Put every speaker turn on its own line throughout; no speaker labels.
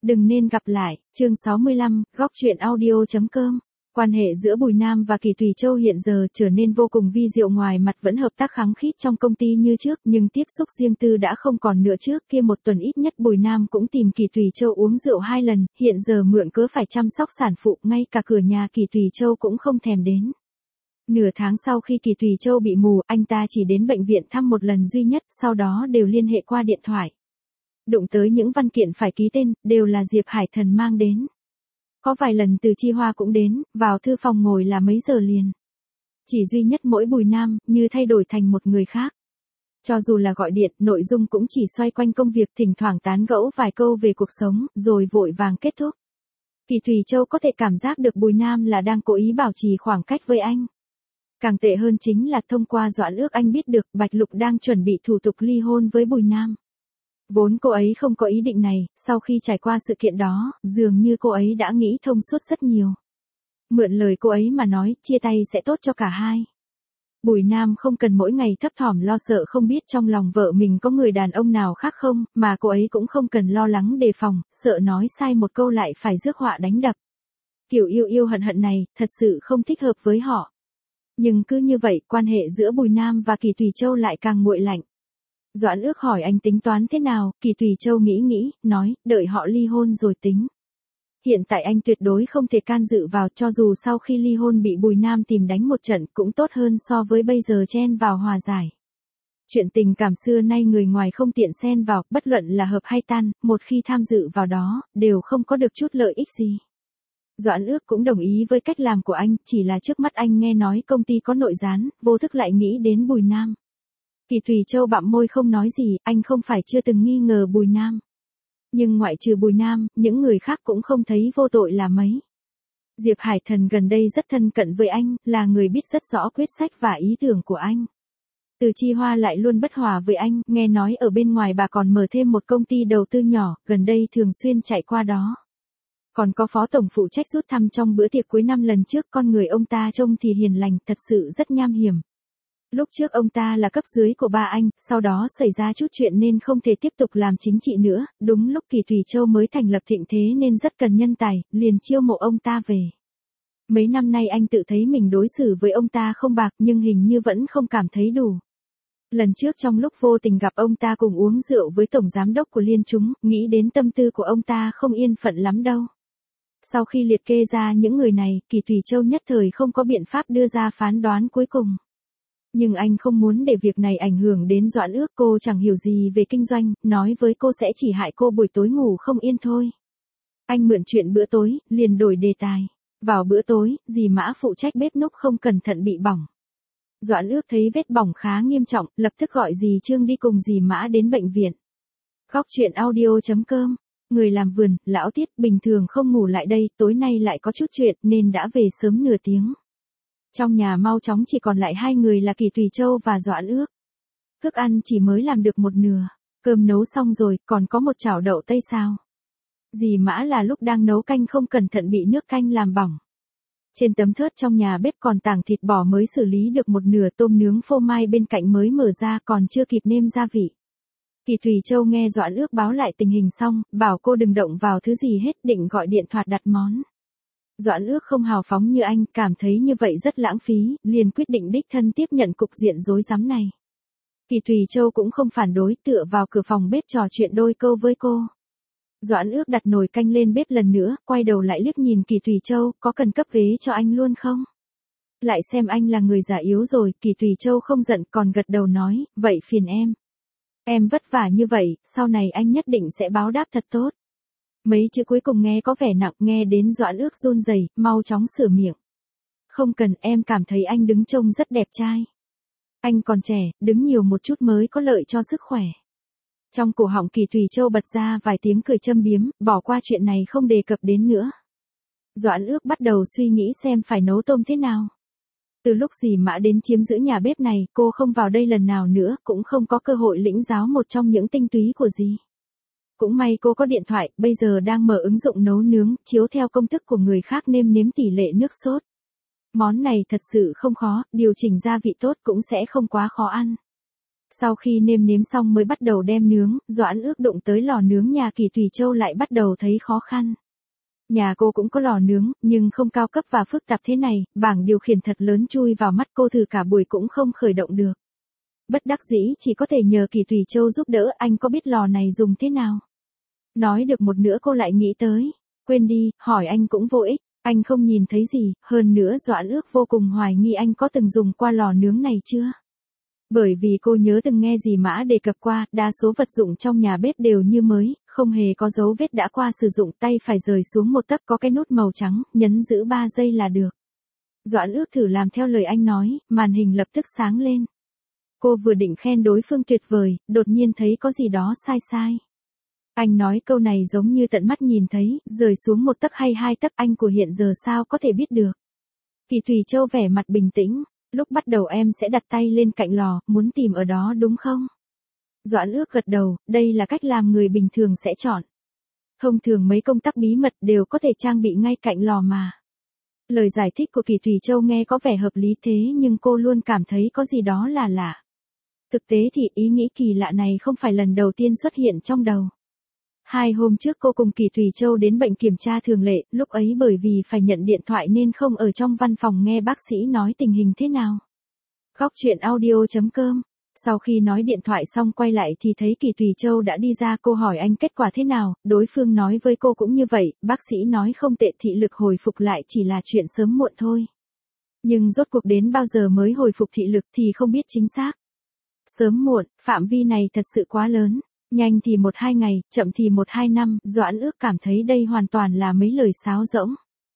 Đừng nên gặp lại, chương 65, góc truyện audio.com. Quan hệ giữa Bùi Nam và Kỳ Thùy Châu hiện giờ trở nên vô cùng vi diệu, ngoài mặt vẫn hợp tác khăng khít trong công ty như trước, nhưng tiếp xúc riêng tư đã không còn nữa. Trước kia một tuần ít nhất Bùi Nam cũng tìm Kỳ Thùy Châu uống rượu 2 lần, hiện giờ mượn cớ phải chăm sóc sản phụ, ngay cả cửa nhà Kỳ Thùy Châu cũng không thèm đến. Nửa tháng sau khi Kỳ Thùy Châu bị mù, anh ta chỉ đến bệnh viện thăm một lần duy nhất, sau đó đều liên hệ qua điện thoại. Đụng tới những văn kiện phải ký tên, đều là Diệp Hải Thần mang đến. Có vài lần Từ Chi Hoa cũng đến, vào thư phòng ngồi là mấy giờ liền. Chỉ duy nhất mỗi Bùi Nam, như thay đổi thành một người khác. Cho dù là gọi điện, nội dung cũng chỉ xoay quanh công việc, thỉnh thoảng tán gẫu vài câu về cuộc sống, rồi vội vàng kết thúc. Kỳ Thùy Châu có thể cảm giác được Bùi Nam là đang cố ý bảo trì khoảng cách với anh. Càng tệ hơn chính là thông qua Doãn Ước anh biết được Bạch Lục đang chuẩn bị thủ tục ly hôn với Bùi Nam. Vốn cô ấy không có ý định này, sau khi trải qua sự kiện đó, dường như cô ấy đã nghĩ thông suốt rất nhiều. Mượn lời cô ấy mà nói, chia tay sẽ tốt cho cả hai. Bùi Nam không cần mỗi ngày thấp thỏm lo sợ không biết trong lòng vợ mình có người đàn ông nào khác không, mà cô ấy cũng không cần lo lắng đề phòng, sợ nói sai một câu lại phải rước họa đánh đập. Kiểu yêu yêu hận hận này, thật sự không thích hợp với họ. Nhưng cứ như vậy, quan hệ giữa Bùi Nam và Kỳ Thùy Châu lại càng nguội lạnh. Doãn Ước hỏi anh tính toán thế nào, Kỳ Thùy Châu nghĩ, nói, đợi họ ly hôn rồi tính. Hiện tại anh tuyệt đối không thể can dự vào, cho dù sau khi ly hôn bị Bùi Nam tìm đánh một trận cũng tốt hơn so với bây giờ chen vào hòa giải. Chuyện tình cảm xưa nay người ngoài không tiện xen vào, bất luận là hợp hay tan, một khi tham dự vào đó, đều không có được chút lợi ích gì. Doãn Ước cũng đồng ý với cách làm của anh, chỉ là trước mắt anh nghe nói công ty có nội gián, vô thức lại nghĩ đến Bùi Nam. Kỳ Thùy Châu bặm môi không nói gì, anh không phải chưa từng nghi ngờ Bùi Nam. Nhưng ngoại trừ Bùi Nam, những người khác cũng không thấy vô tội là mấy. Diệp Hải Thần gần đây rất thân cận với anh, là người biết rất rõ quyết sách và ý tưởng của anh. Từ Chi Hoa lại luôn bất hòa với anh, nghe nói ở bên ngoài bà còn mở thêm một công ty đầu tư nhỏ, gần đây thường xuyên chạy qua đó. Còn có phó tổng phụ trách rút thăm trong bữa tiệc cuối năm lần trước, con người ông ta trông thì hiền lành, thật sự rất nham hiểm. Lúc trước ông ta là cấp dưới của ba anh, sau đó xảy ra chút chuyện nên không thể tiếp tục làm chính trị nữa, đúng lúc Kỳ Thùy Châu mới thành lập thịnh thế nên rất cần nhân tài, liền chiêu mộ ông ta về. Mấy năm nay anh tự thấy mình đối xử với ông ta không bạc nhưng hình như vẫn không cảm thấy đủ. Lần trước trong lúc vô tình gặp ông ta cùng uống rượu với tổng giám đốc của Liên Chúng, nghĩ đến tâm tư của ông ta không yên phận lắm đâu. Sau khi liệt kê ra những người này, Kỳ Thùy Châu nhất thời không có biện pháp đưa ra phán đoán cuối cùng. Nhưng anh không muốn để việc này ảnh hưởng đến Doãn Ước, cô chẳng hiểu gì về kinh doanh, nói với cô sẽ chỉ hại cô buổi tối ngủ không yên thôi. Anh mượn chuyện bữa tối, liền đổi đề tài. Vào bữa tối, dì Mã phụ trách bếp núc không cẩn thận bị bỏng. Doãn Ước thấy vết bỏng khá nghiêm trọng, lập tức gọi dì Trương đi cùng dì Mã đến bệnh viện. Góc truyện audio.com. Người làm vườn, lão Tiết bình thường không ngủ lại đây, tối nay lại có chút chuyện nên đã về sớm nửa tiếng. Trong nhà mau chóng chỉ còn lại hai người là Kỳ Thùy Châu và Doãn Ước. Thức ăn chỉ mới làm được một nửa, cơm nấu xong rồi, còn có một chảo đậu tây sao. Dì Mã là lúc đang nấu canh không cẩn thận bị nước canh làm bỏng. Trên tấm thớt trong nhà bếp còn tảng thịt bò mới xử lý được một nửa, tôm nướng phô mai bên cạnh mới mở ra còn chưa kịp nêm gia vị. Kỳ Thùy Châu nghe Doãn Ước báo lại tình hình xong, bảo cô đừng động vào thứ gì hết, định gọi điện thoại đặt món. Doãn Ước không hào phóng như anh, cảm thấy như vậy rất lãng phí, liền quyết định đích thân tiếp nhận cục diện rối rắm này. Kỳ Thùy Châu cũng không phản đối, tựa vào cửa phòng bếp trò chuyện đôi câu với cô. Doãn Ước đặt nồi canh lên bếp lần nữa, quay đầu lại liếc nhìn Kỳ Thùy Châu, có cần cấp ghế cho anh luôn không? Lại xem anh là người già yếu rồi, Kỳ Thùy Châu không giận còn gật đầu nói, vậy phiền em. Em vất vả như vậy, sau này anh nhất định sẽ báo đáp thật tốt. Mấy chữ cuối cùng nghe có vẻ nặng, nghe đến Doãn Ước run rẩy, mau chóng sửa miệng. Không cần, em cảm thấy anh đứng trông rất đẹp trai. Anh còn trẻ, đứng nhiều một chút mới có lợi cho sức khỏe. Trong cổ họng Kỳ Thùy Châu bật ra vài tiếng cười châm biếm, bỏ qua chuyện này không đề cập đến nữa. Doãn Ước bắt đầu suy nghĩ xem phải nấu tôm thế nào. Từ lúc dì Mã đến chiếm giữ nhà bếp này, cô không vào đây lần nào nữa, cũng không có cơ hội lĩnh giáo một trong những tinh túy của dì. Cũng may cô có điện thoại, bây giờ đang mở ứng dụng nấu nướng, chiếu theo công thức của người khác nêm nếm tỷ lệ nước sốt. Món này thật sự không khó, điều chỉnh gia vị tốt cũng sẽ không quá khó ăn. Sau khi nêm nếm xong mới bắt đầu đem nướng, Doãn Ước đụng tới lò nướng nhà Kỳ Thủy Châu lại bắt đầu thấy khó khăn. Nhà cô cũng có lò nướng, nhưng không cao cấp và phức tạp thế này, bảng điều khiển thật lớn chui vào mắt cô thử cả buổi cũng không khởi động được. Bất đắc dĩ chỉ có thể nhờ Kỳ Thủy Châu giúp đỡ, anh có biết lò này dùng thế nào? Nói được một nửa cô lại nghĩ tới, quên đi, hỏi anh cũng vô ích, anh không nhìn thấy gì, hơn nữa Doãn Ước vô cùng hoài nghi anh có từng dùng qua lò nướng này chưa? Bởi vì cô nhớ từng nghe dì Mã đề cập qua, đa số vật dụng trong nhà bếp đều như mới, không hề có dấu vết đã qua sử dụng, tay phải rời xuống một tấc có cái nút màu trắng, nhấn giữ 3 giây là được. Doãn Ước thử làm theo lời anh nói, màn hình lập tức sáng lên. Cô vừa định khen đối phương tuyệt vời, đột nhiên thấy có gì đó sai sai. Anh nói câu này giống như tận mắt nhìn thấy, rời xuống 1 tấc hay 2 tấc, anh của hiện giờ sao có thể biết được. Kỳ Thủy Châu vẻ mặt bình tĩnh, lúc bắt đầu em sẽ đặt tay lên cạnh lò, muốn tìm ở đó đúng không? Doãn Ước gật đầu, đây là cách làm người bình thường sẽ chọn. Thông thường mấy công tắc bí mật đều có thể trang bị ngay cạnh lò mà. Lời giải thích của Kỳ Thủy Châu nghe có vẻ hợp lý thế nhưng cô luôn cảm thấy có gì đó là lạ. Thực tế thì ý nghĩ kỳ lạ này không phải lần đầu tiên xuất hiện trong đầu. 2 hôm trước cô cùng Kỳ Thủy Châu đến bệnh kiểm tra thường lệ, lúc ấy bởi vì phải nhận điện thoại nên không ở trong văn phòng nghe bác sĩ nói tình hình thế nào. Góc chuyện audio.com. Sau khi nói điện thoại xong quay lại thì thấy Kỳ Thủy Châu đã đi ra, cô hỏi anh kết quả thế nào, đối phương nói với cô cũng như vậy, bác sĩ nói không tệ, thị lực hồi phục lại chỉ là chuyện sớm muộn thôi. Nhưng rốt cuộc đến bao giờ mới hồi phục thị lực thì không biết chính xác. Sớm muộn, phạm vi này thật sự quá lớn. Nhanh thì 1-2 ngày, chậm thì 1-2 năm, Doãn Ước cảm thấy đây hoàn toàn là mấy lời sáo rỗng.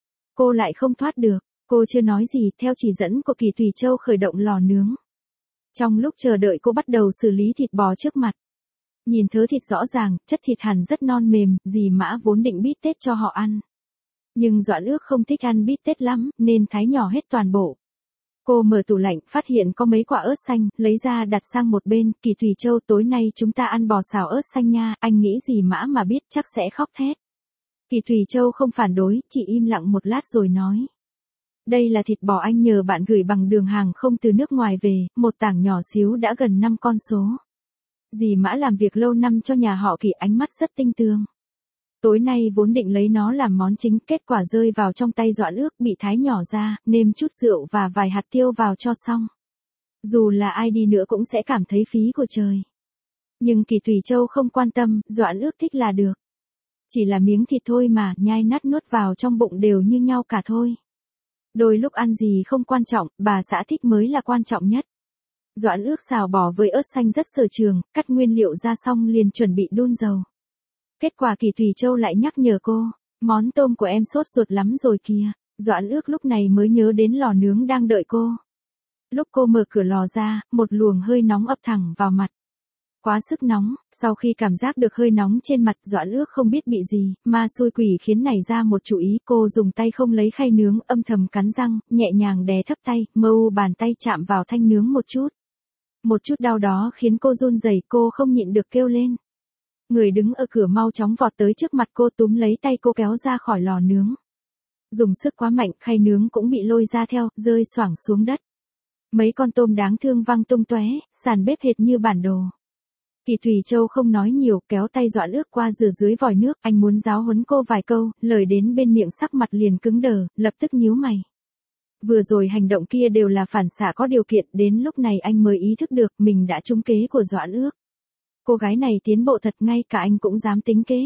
Cô lại không thoát được, cô chưa nói gì, theo chỉ dẫn của Kỳ Thủy Châu khởi động lò nướng. Trong lúc chờ đợi cô bắt đầu xử lý thịt bò trước mặt. Nhìn thớ thịt rõ ràng, chất thịt hẳn rất non mềm, dì Mã vốn định bít tết cho họ ăn. Nhưng Doãn Ước không thích ăn bít tết lắm, nên thái nhỏ hết toàn bộ. Cô mở tủ lạnh, phát hiện có mấy quả ớt xanh, lấy ra đặt sang một bên, Kỳ Thủy Châu tối nay chúng ta ăn bò xào ớt xanh nha, anh nghĩ dì Mã mà biết chắc sẽ khóc thét. Kỳ Thủy Châu không phản đối, chỉ im lặng một lát rồi nói. Đây là thịt bò anh nhờ bạn gửi bằng đường hàng không từ nước ngoài về, một tảng nhỏ xíu đã gần 5 con số. Dì Mã làm việc lâu năm cho nhà họ Kỳ, ánh mắt rất tinh tường. Tối nay vốn định lấy nó làm món chính, kết quả rơi vào trong tay Doãn Ước, bị thái nhỏ ra, nêm chút rượu và vài hạt tiêu vào cho xong. Dù là ai đi nữa cũng sẽ cảm thấy phí của trời. Nhưng Kỳ Thủy Châu không quan tâm, Doãn Ước thích là được. Chỉ là miếng thịt thôi mà, nhai nát nuốt vào trong bụng đều như nhau cả thôi. Đôi lúc ăn gì không quan trọng, bà xã thích mới là quan trọng nhất. Doãn Ước xào bò với ớt xanh rất sở trường, cắt nguyên liệu ra xong liền chuẩn bị đun dầu. Kết quả Kỳ Thủy Châu lại nhắc nhở cô, món tôm của em sốt ruột lắm rồi kìa. Doãn Ước lúc này mới nhớ đến lò nướng đang đợi cô. Lúc cô mở cửa lò ra, một luồng hơi nóng ập thẳng vào mặt. Quá sức nóng, sau khi cảm giác được hơi nóng trên mặt, Doãn Ước không biết bị gì, ma xui quỷ khiến nảy ra một chủ ý, cô dùng tay không lấy khay nướng, âm thầm cắn răng, nhẹ nhàng đè thấp tay, mâu bàn tay chạm vào thanh nướng một chút. Một chút đau đó khiến cô run rẩy, cô không nhịn được kêu lên. Người đứng ở cửa mau chóng vọt tới trước mặt cô, túm lấy tay cô kéo ra khỏi lò nướng. Dùng sức quá mạnh, khay nướng cũng bị lôi ra theo, rơi xoảng xuống đất. Mấy con tôm đáng thương văng tung tóe, sàn bếp hệt như bản đồ. Kỳ Thủy Châu không nói nhiều, kéo tay Doãn Ước qua rửa dưới vòi nước, anh muốn giáo huấn cô vài câu, lời đến bên miệng sắc mặt liền cứng đờ, lập tức nhíu mày. Vừa rồi hành động kia đều là phản xạ có điều kiện, đến lúc này anh mới ý thức được mình đã trúng kế của Doãn Ước. Cô gái này tiến bộ thật, ngay cả anh cũng dám tính kế.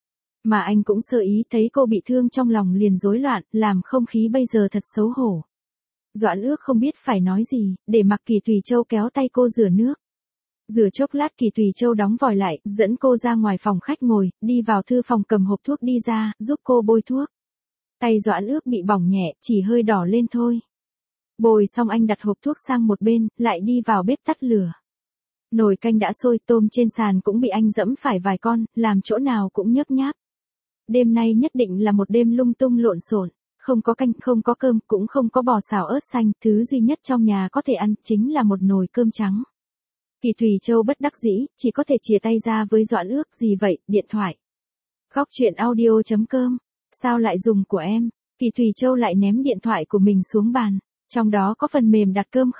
Mà anh cũng sơ ý, thấy cô bị thương trong lòng liền rối loạn, làm không khí bây giờ thật xấu hổ. Doãn Ước không biết phải nói gì, để mặc Kỳ Thủy Châu kéo tay cô rửa nước. Rửa chốc lát Kỳ Thủy Châu đóng vòi lại, dẫn cô ra ngoài phòng khách ngồi, đi vào thư phòng cầm hộp thuốc đi ra, giúp cô bôi thuốc. Tay Doãn Ước bị bỏng nhẹ, chỉ hơi đỏ lên thôi. Bôi xong anh đặt hộp thuốc sang một bên, lại đi vào bếp tắt lửa. Nồi canh đã sôi, tôm trên sàn cũng bị anh dẫm phải vài con, làm chỗ nào cũng nhấp nháp. Đêm nay nhất định là một đêm lung tung lộn xộn, không có canh, không có cơm, cũng không có bò xào ớt xanh, thứ duy nhất trong nhà có thể ăn chính là một nồi cơm trắng. Kỳ Thủy Châu bất đắc dĩ, chỉ có thể chìa tay ra với Doãn Ước, gì vậy, điện thoại. Góc chuyện audio.com, sao lại dùng của em? Kỳ Thủy Châu lại ném điện thoại của mình xuống bàn, trong đó có phần mềm đặt cơm không?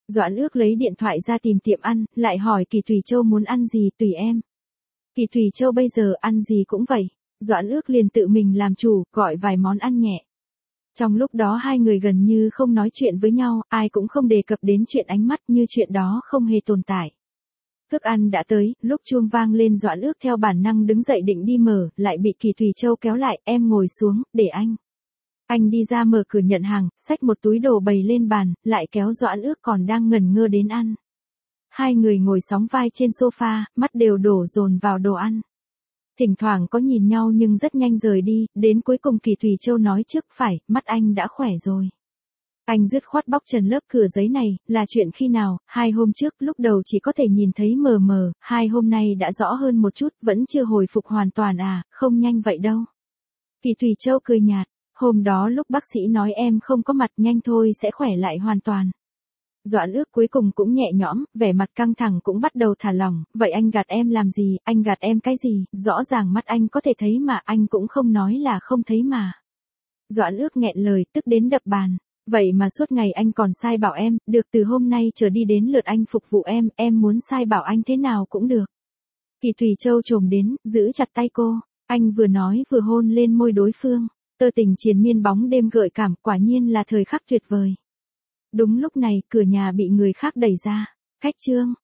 Doãn Ước lấy điện thoại ra tìm tiệm ăn, lại hỏi Kỳ Thùy Châu muốn ăn gì, tùy em. Kỳ Thùy Châu bây giờ ăn gì cũng vậy. Doãn Ước liền tự mình làm chủ, gọi vài món ăn nhẹ. Trong lúc đó hai người gần như không nói chuyện với nhau, ai cũng không đề cập đến chuyện ánh mắt, như chuyện đó không hề tồn tại. Thức ăn đã tới, lúc chuông vang lên Doãn Ước theo bản năng đứng dậy định đi mở, lại bị Kỳ Thùy Châu kéo lại, em ngồi xuống, để anh. Anh đi ra mở cửa nhận hàng, xách một túi đồ bày lên bàn, lại kéo Doãn Ước còn đang ngẩn ngơ đến ăn. Hai người ngồi sóng vai trên sofa, mắt đều đổ dồn vào đồ ăn. Thỉnh thoảng có nhìn nhau nhưng rất nhanh rời đi, đến cuối cùng Kỳ Thùy Châu nói trước, phải, mắt anh đã khỏe rồi. Anh dứt khoát bóc trần lớp cửa giấy này, là chuyện khi nào, 2 hôm trước, lúc đầu chỉ có thể nhìn thấy mờ mờ, 2 hôm nay đã rõ hơn một chút, vẫn chưa hồi phục hoàn toàn à, không nhanh vậy đâu. Kỳ Thùy Châu cười nhạt, hôm đó lúc bác sĩ nói em không có mặt, nhanh thôi sẽ khỏe lại hoàn toàn. Doãn Ước cuối cùng cũng nhẹ nhõm, vẻ mặt căng thẳng cũng bắt đầu thả lỏng, vậy anh gạt em làm gì, anh gạt em cái gì, rõ ràng mắt anh có thể thấy mà anh cũng không nói là không thấy mà. Doãn Ước nghẹn lời, tức đến đập bàn, vậy mà suốt ngày anh còn sai bảo em, được từ hôm nay trở đi đến lượt anh phục vụ em muốn sai bảo anh thế nào cũng được. Kỳ Thùy Châu chồm đến, giữ chặt tay cô, anh vừa nói vừa hôn lên môi đối phương, tơ tình triền miên bóng đêm gợi cảm, quả nhiên là thời khắc tuyệt vời. Đúng lúc này, cửa nhà bị người khác đẩy ra. Khách Trương,